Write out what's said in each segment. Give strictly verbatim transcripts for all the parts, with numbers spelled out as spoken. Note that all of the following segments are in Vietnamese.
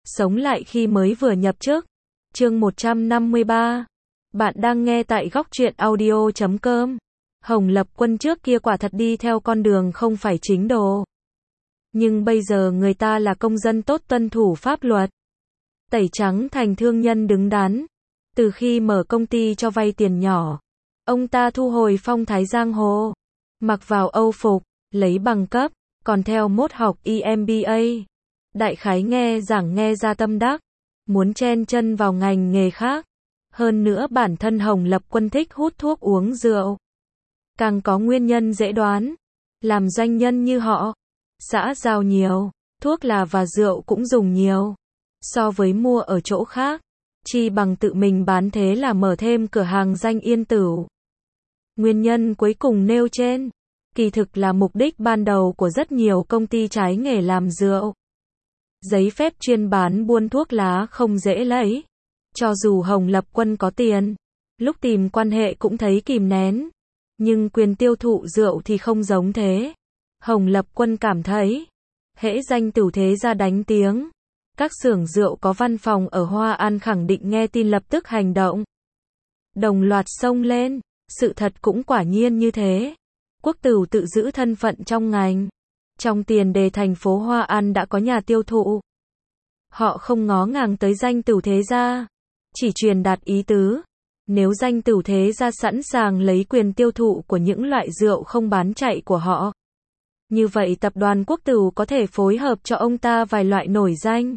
Sống lại khi mới vừa nhập chức. Chương một trăm năm mươi ba. Bạn đang nghe tại góc truyện audio chấm com. Hồng Lập Quân trước kia quả thật đi theo con đường không phải chính đồ. Nhưng bây giờ người ta là công dân tốt tuân thủ pháp luật. Tẩy trắng thành thương nhân đứng đắn. Từ khi mở công ty cho vay tiền nhỏ, ông ta thu hồi phong thái giang hồ. Mặc vào âu phục, lấy bằng cấp, còn theo mốt học e M B A. Đại khái nghe giảng nghe ra tâm đắc, muốn chen chân vào ngành nghề khác. Hơn nữa bản thân Hồng Lập Quân thích hút thuốc uống rượu. Càng có nguyên nhân dễ đoán, làm doanh nhân như họ, xã giao nhiều, thuốc là và rượu cũng dùng nhiều. So với mua ở chỗ khác, chi bằng tự mình bán, thế là mở thêm cửa hàng danh yên tửu. Nguyên nhân cuối cùng nêu trên, kỳ thực là mục đích ban đầu của rất nhiều công ty trái nghề làm rượu. Giấy phép chuyên bán buôn thuốc lá không dễ lấy. Cho dù Hồng Lập Quân có tiền, lúc tìm quan hệ cũng thấy kìm nén. Nhưng quyền tiêu thụ rượu thì không giống thế. Hồng Lập Quân cảm thấy, hễ danh tửu thế gia đánh tiếng, các xưởng rượu có văn phòng ở Hoa An khẳng định nghe tin lập tức hành động. Đồng loạt xông lên, sự thật cũng quả nhiên như thế. Quốc Tửu tự giữ thân phận trong ngành. Trong tiền đề thành phố Hoa An đã có nhà tiêu thụ. Họ không ngó ngàng tới danh tửu thế gia, chỉ truyền đạt ý tứ. Nếu danh tửu thế gia sẵn sàng lấy quyền tiêu thụ của những loại rượu không bán chạy của họ, như vậy tập đoàn Quốc Tửu có thể phối hợp cho ông ta vài loại nổi danh.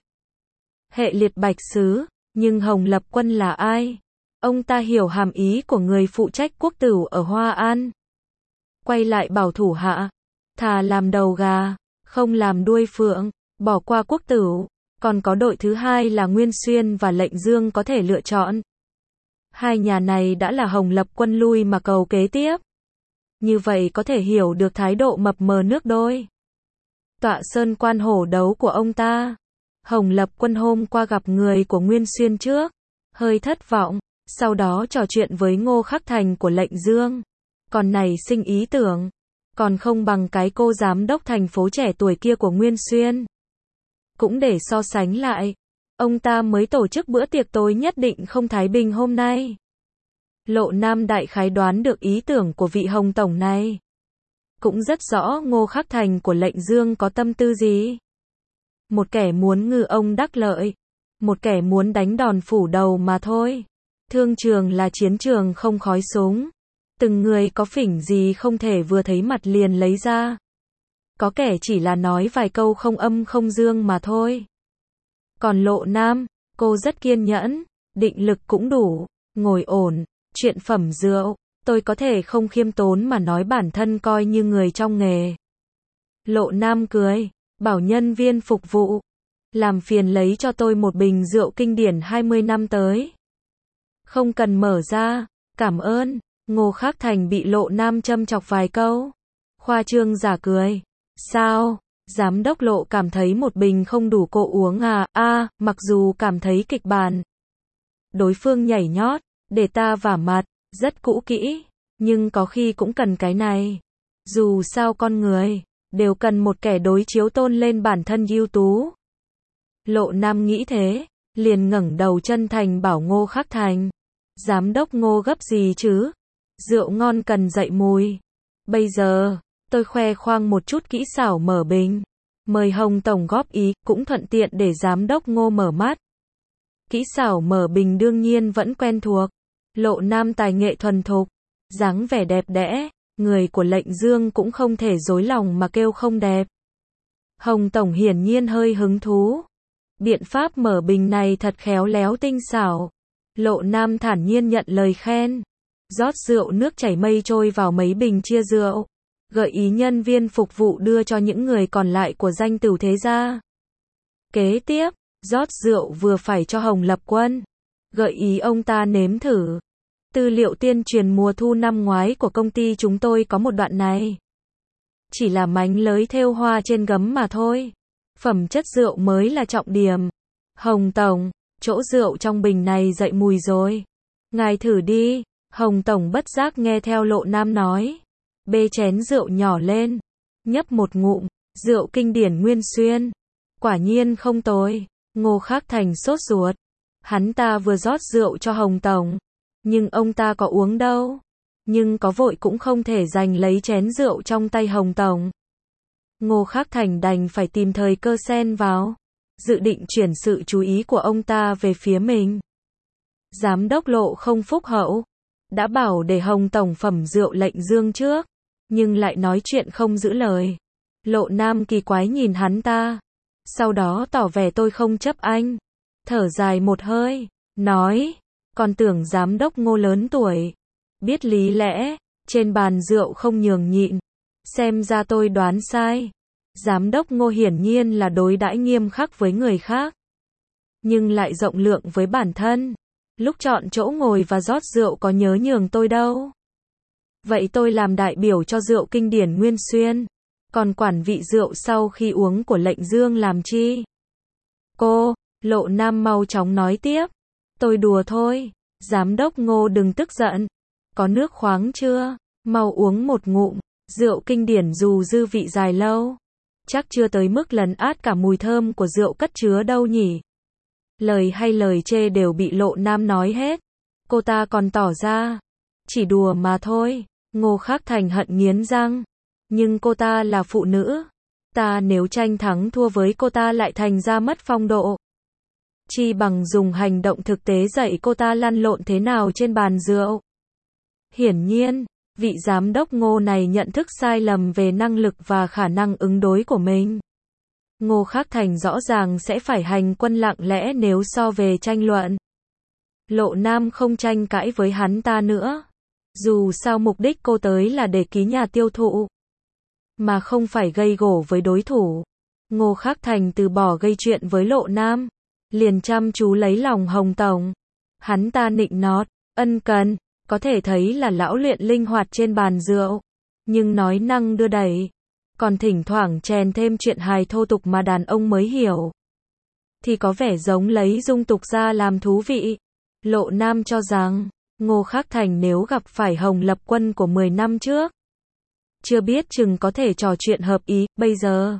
Hệ liệt bạch sứ, nhưng Hồng Lập Quân là ai? Ông ta hiểu hàm ý của người phụ trách Quốc Tửu ở Hoa An. Quay lại bảo thủ hạ, thà làm đầu gà, không làm đuôi phượng, bỏ qua Quốc Tửu. Còn có đội thứ hai là Nguyên Xuyên và Lệnh Dương có thể lựa chọn. Hai nhà này đã là Hồng Lập Quân lui mà cầu kế tiếp. Như vậy có thể hiểu được thái độ mập mờ nước đôi. Tọa sơn quan hổ đấu của ông ta. Hồng Lập Quân hôm qua gặp người của Nguyên Xuyên trước, hơi thất vọng, sau đó trò chuyện với Ngô Khắc Thành của Lệnh Dương. Còn này sinh ý tưởng, còn không bằng cái cô giám đốc thành phố trẻ tuổi kia của Nguyên Xuyên. Cũng để so sánh lại, ông ta mới tổ chức bữa tiệc tối nhất định không thái bình hôm nay. Lộ Nam đại khái đoán được ý tưởng của vị Hồng Tổng này. Cũng rất rõ Ngô Khắc Thành của Lệnh Dương có tâm tư gì. Một kẻ muốn ngư ông đắc lợi, một kẻ muốn đánh đòn phủ đầu mà thôi. Thương trường là chiến trường không khói súng. Từng người có phỉnh gì không thể vừa thấy mặt liền lấy ra. Có kẻ chỉ là nói vài câu không âm không dương mà thôi. Còn Lộ Nam, cô rất kiên nhẫn, định lực cũng đủ, ngồi ổn, chuyện phẩm rượu, tôi có thể không khiêm tốn mà nói bản thân coi như người trong nghề. Lộ Nam cười, bảo nhân viên phục vụ, làm phiền lấy cho tôi một bình rượu kinh điển hai mươi năm tới. Không cần mở ra, cảm ơn. Ngô Khắc Thành bị Lộ Nam châm chọc vài câu. Khoa trương giả cười. Sao? Giám đốc Lộ cảm thấy một bình không đủ cô uống à? A, à, mặc dù cảm thấy kịch bản đối phương nhảy nhót, để ta vả mặt, rất cũ kỹ, nhưng có khi cũng cần cái này. Dù sao con người đều cần một kẻ đối chiếu tôn lên bản thân ưu tú. Lộ Nam nghĩ thế, liền ngẩng đầu chân thành bảo Ngô Khắc Thành. Giám đốc Ngô gấp gì chứ? Rượu ngon cần dậy mùi. Bây giờ, tôi khoe khoang một chút kỹ xảo mở bình. Mời Hồng Tổng góp ý, cũng thuận tiện để giám đốc Ngô mở mắt. Kỹ xảo mở bình đương nhiên vẫn quen thuộc. Lộ Nam tài nghệ thuần thục, dáng vẻ đẹp đẽ, người của Lệnh Dương cũng không thể dối lòng mà kêu không đẹp. Hồng Tổng hiển nhiên hơi hứng thú. Biện pháp mở bình này thật khéo léo tinh xảo. Lộ Nam thản nhiên nhận lời khen. Rót rượu nước chảy mây trôi vào mấy bình chia rượu. Gợi ý nhân viên phục vụ đưa cho những người còn lại của danh tửu thế gia. Kế tiếp, rót rượu vừa phải cho Hồng Lập Quân. Gợi ý ông ta nếm thử. Tư liệu tuyên truyền mùa thu năm ngoái của công ty chúng tôi có một đoạn này. Chỉ là mánh lới thêu hoa trên gấm mà thôi. Phẩm chất rượu mới là trọng điểm. Hồng Tổng, chỗ rượu trong bình này dậy mùi rồi. Ngài thử đi. Hồng Tổng bất giác nghe theo Lộ Nam nói. Bê chén rượu nhỏ lên. Nhấp một ngụm. Rượu kinh điển Nguyên Xuyên. Quả nhiên không tồi. Ngô Khắc Thành sốt ruột. Hắn ta vừa rót rượu cho Hồng Tổng. Nhưng ông ta có uống đâu. Nhưng có vội cũng không thể giành lấy chén rượu trong tay Hồng Tổng. Ngô Khắc Thành đành phải tìm thời cơ xen vào. Dự định chuyển sự chú ý của ông ta về phía mình. Giám đốc Lộ không phúc hậu. Đã bảo để Hồng Tổng phẩm rượu lệnh dương trước. Nhưng lại nói chuyện không giữ lời. Lộ Nam kỳ quái nhìn hắn ta. Sau đó tỏ vẻ tôi không chấp anh. Thở dài một hơi. Nói. Còn tưởng giám đốc Ngô lớn tuổi. Biết lý lẽ. Trên bàn rượu không nhường nhịn. Xem ra tôi đoán sai. Giám đốc Ngô hiển nhiên là đối đãi nghiêm khắc với người khác. Nhưng lại rộng lượng với bản thân. Lúc chọn chỗ ngồi và rót rượu có nhớ nhường tôi đâu. Vậy tôi làm đại biểu cho rượu kinh điển Nguyên Xuyên. Còn quản vị rượu sau khi uống của lệnh dương làm chi? Cô, Lộ Nam mau chóng nói tiếp. Tôi đùa thôi. Giám đốc Ngô đừng tức giận. Có nước khoáng chưa? Mau uống một ngụm. Rượu kinh điển dù dư vị dài lâu. Chắc chưa tới mức lấn át cả mùi thơm của rượu cất chứa đâu nhỉ. Lời hay lời chê đều bị Lộ Nam nói hết. Cô ta còn tỏ ra. Chỉ đùa mà thôi. Ngô Khắc Thành hận nghiến răng. Nhưng cô ta là phụ nữ. Ta nếu tranh thắng thua với cô ta lại thành ra mất phong độ. Chi bằng dùng hành động thực tế dạy cô ta lăn lộn thế nào trên bàn rượu. Hiển nhiên, vị giám đốc Ngô này nhận thức sai lầm về năng lực và khả năng ứng đối của mình. Ngô Khắc Thành rõ ràng sẽ phải hành quân lặng lẽ nếu so về tranh luận. Lộ Nam không tranh cãi với hắn ta nữa. Dù sao mục đích cô tới là để ký nhà tiêu thụ. Mà không phải gây gổ với đối thủ. Ngô Khắc Thành từ bỏ gây chuyện với Lộ Nam. Liền chăm chú lấy lòng Hồng Tổng. Hắn ta nịnh nót, ân cần. Có thể thấy là lão luyện linh hoạt trên bàn rượu. Nhưng nói năng đưa đẩy. Còn thỉnh thoảng chèn thêm chuyện hài thô tục mà đàn ông mới hiểu. Thì có vẻ giống lấy dung tục ra làm thú vị. Lộ Nam cho rằng, Ngô Khắc Thành nếu gặp phải Hồng Lập Quân của mười năm trước. Chưa biết chừng có thể trò chuyện hợp ý, bây giờ.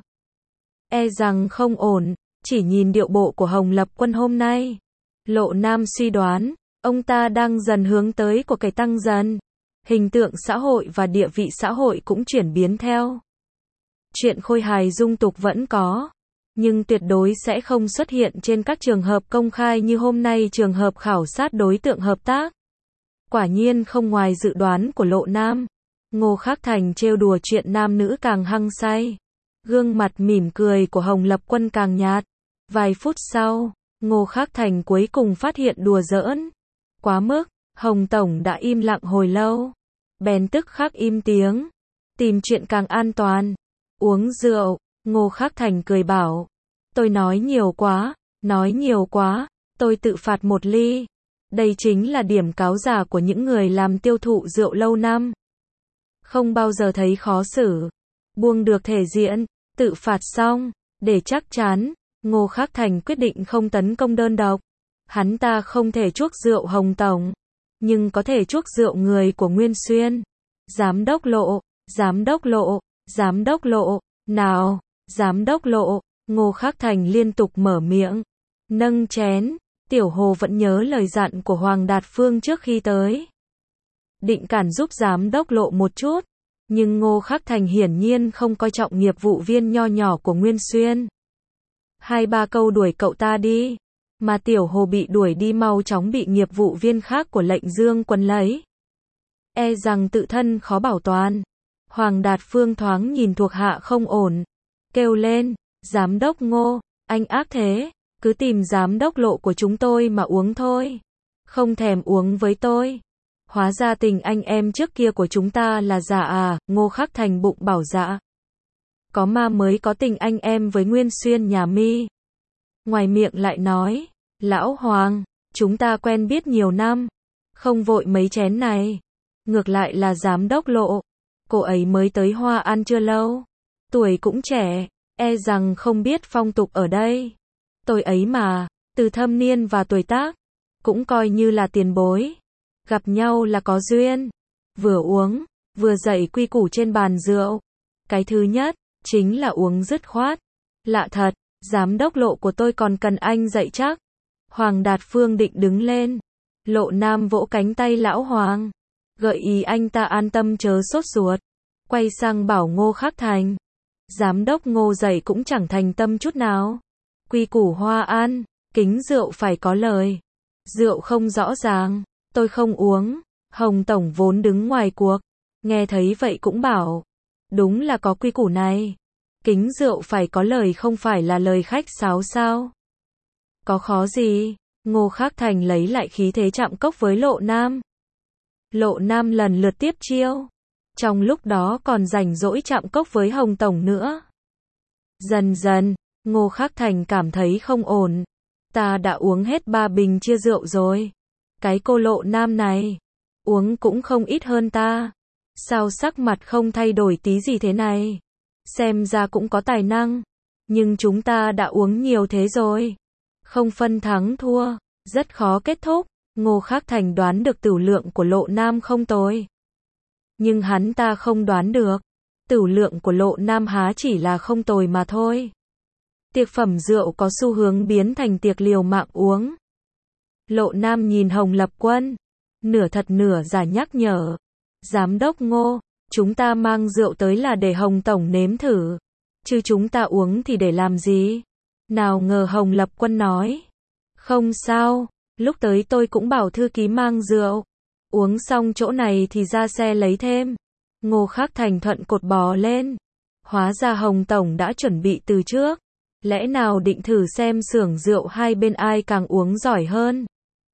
E rằng không ổn, chỉ nhìn điệu bộ của Hồng Lập Quân hôm nay. Lộ Nam suy đoán, ông ta đang dần hướng tới của cải tăng dần. Hình tượng xã hội và địa vị xã hội cũng chuyển biến theo. Chuyện khôi hài dung tục vẫn có, nhưng tuyệt đối sẽ không xuất hiện trên các trường hợp công khai như hôm nay trường hợp khảo sát đối tượng hợp tác. Quả nhiên không ngoài dự đoán của Lộ Nam. Ngô Khắc Thành trêu đùa chuyện nam nữ càng hăng say. Gương mặt mỉm cười của Hồng Lập Quân càng nhạt. Vài phút sau, Ngô Khắc Thành cuối cùng phát hiện đùa giỡn. Quá mức, Hồng Tổng đã im lặng hồi lâu. Bèn tức khắc im tiếng. Tìm chuyện càng an toàn. Uống rượu, Ngô Khắc Thành cười bảo. Tôi nói nhiều quá, nói nhiều quá, tôi tự phạt một ly. Đây chính là điểm cáo giả của những người làm tiêu thụ rượu lâu năm. Không bao giờ thấy khó xử. Buông được thể diện, tự phạt xong, để chắc chắn, Ngô Khắc Thành quyết định không tấn công đơn độc. Hắn ta không thể chuốc rượu Hồng Tổng, nhưng có thể chuốc rượu người của Nguyên Xuyên. Giám đốc Lộ, giám đốc Lộ, giám đốc Lộ, nào, giám đốc Lộ, Ngô Khắc Thành liên tục mở miệng, nâng chén. Tiểu Hồ vẫn nhớ lời dặn của Hoàng Đạt Phương trước khi tới. Định cản giúp giám đốc Lộ một chút, nhưng Ngô Khắc Thành hiển nhiên không coi trọng nghiệp vụ viên nho nhỏ của Nguyên Xuyên. Hai ba câu đuổi cậu ta đi, mà Tiểu Hồ bị đuổi đi mau chóng bị nghiệp vụ viên khác của lệnh dương quấn lấy. E rằng tự thân khó bảo toàn. Hoàng Đạt Phương thoáng nhìn thuộc hạ không ổn, kêu lên, giám đốc Ngô, anh ác thế. Cứ tìm giám đốc Lộ của chúng tôi mà uống thôi. Không thèm uống với tôi. Hóa ra tình anh em trước kia của chúng ta là giả à, Ngô Khắc Thành bụng bảo dạ. Có ma mới có tình anh em với Nguyên Xuyên nhà mi. Ngoài miệng lại nói, lão Hoàng, chúng ta quen biết nhiều năm. Không vội mấy chén này. Ngược lại là giám đốc Lộ. Cô ấy mới tới Hoa An chưa lâu. Tuổi cũng trẻ, e rằng không biết phong tục ở đây. Tôi ấy mà, từ thâm niên và tuổi tác, cũng coi như là tiền bối. Gặp nhau là có duyên. Vừa uống, vừa dạy quy củ trên bàn rượu. Cái thứ nhất, chính là uống dứt khoát. Lạ thật, Giám đốc Lộ của tôi còn cần anh dạy chắc. Hoàng Đạt Phương định đứng lên. Lộ Nam vỗ cánh tay lão Hoàng. Gợi ý anh ta an tâm chớ sốt ruột. Quay sang bảo Ngô Khắc Thành. Giám đốc Ngô dạy cũng chẳng thành tâm chút nào. Quy củ Hoa An, kính rượu phải có lời. Rượu không rõ ràng, tôi không uống. Hồng Tổng vốn đứng ngoài cuộc. Nghe thấy vậy cũng bảo. Đúng là có quy củ này. Kính rượu phải có lời không phải là lời khách sáo sao? Có khó gì? Ngô Khắc Thành lấy lại khí thế chạm cốc với Lộ Nam. Lộ Nam lần lượt tiếp chiêu. Trong lúc đó còn rảnh rỗi chạm cốc với Hồng Tổng nữa. Dần dần, Ngô Khắc Thành cảm thấy không ổn. Ta đã uống hết ba bình chia rượu rồi. Cái cô Lộ Nam này, uống cũng không ít hơn ta. Sao sắc mặt không thay đổi tí gì thế này? Xem ra cũng có tài năng. Nhưng chúng ta đã uống nhiều thế rồi. Không phân thắng thua, rất khó kết thúc. Ngô Khắc Thành đoán được tửu lượng của Lộ Nam không tồi. Nhưng hắn ta không đoán được. Tửu lượng của Lộ Nam há chỉ là không tồi mà thôi. Tiệc phẩm rượu có xu hướng biến thành tiệc liều mạng uống. Lộ Nam nhìn Hồng Lập Quân. Nửa thật nửa giả nhắc nhở. Giám đốc Ngô, chúng ta mang rượu tới là để Hồng Tổng nếm thử. Chứ chúng ta uống thì để làm gì? Nào ngờ Hồng Lập Quân nói. Không sao, lúc tới tôi cũng bảo thư ký mang rượu. Uống xong chỗ này thì ra xe lấy thêm. Ngô Khắc Thành thuận cột bò lên. Hóa ra Hồng Tổng đã chuẩn bị từ trước. Lẽ nào định thử xem xưởng rượu hai bên ai càng uống giỏi hơn?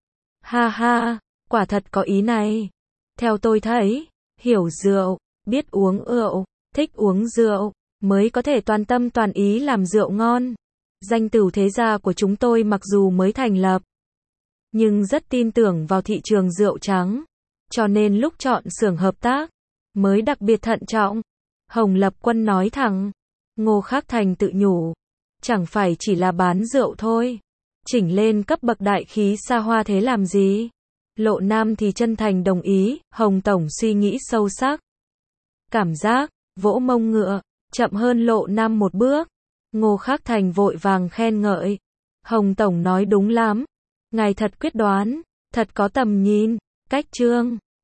Ha ha, quả thật có ý này. Theo tôi thấy, hiểu rượu, biết uống rượu, thích uống rượu, mới có thể toàn tâm toàn ý làm rượu ngon. Danh tửu thế gia của chúng tôi mặc dù mới thành lập, nhưng rất tin tưởng vào thị trường rượu trắng. Cho nên lúc chọn xưởng hợp tác, mới đặc biệt thận trọng. Hồng Lập Quân nói thẳng. Ngô Khắc Thành tự nhủ. Chẳng phải chỉ là bán rượu thôi. Chỉnh lên cấp bậc đại khí xa hoa thế làm gì? Lộ Nam thì chân thành đồng ý. Hồng Tổng suy nghĩ sâu sắc. Cảm giác, vỗ mông ngựa, chậm hơn Lộ Nam một bước. Ngô Khắc Thành vội vàng khen ngợi. Hồng Tổng nói đúng lắm. Ngài thật quyết đoán, thật có tầm nhìn, cách chương.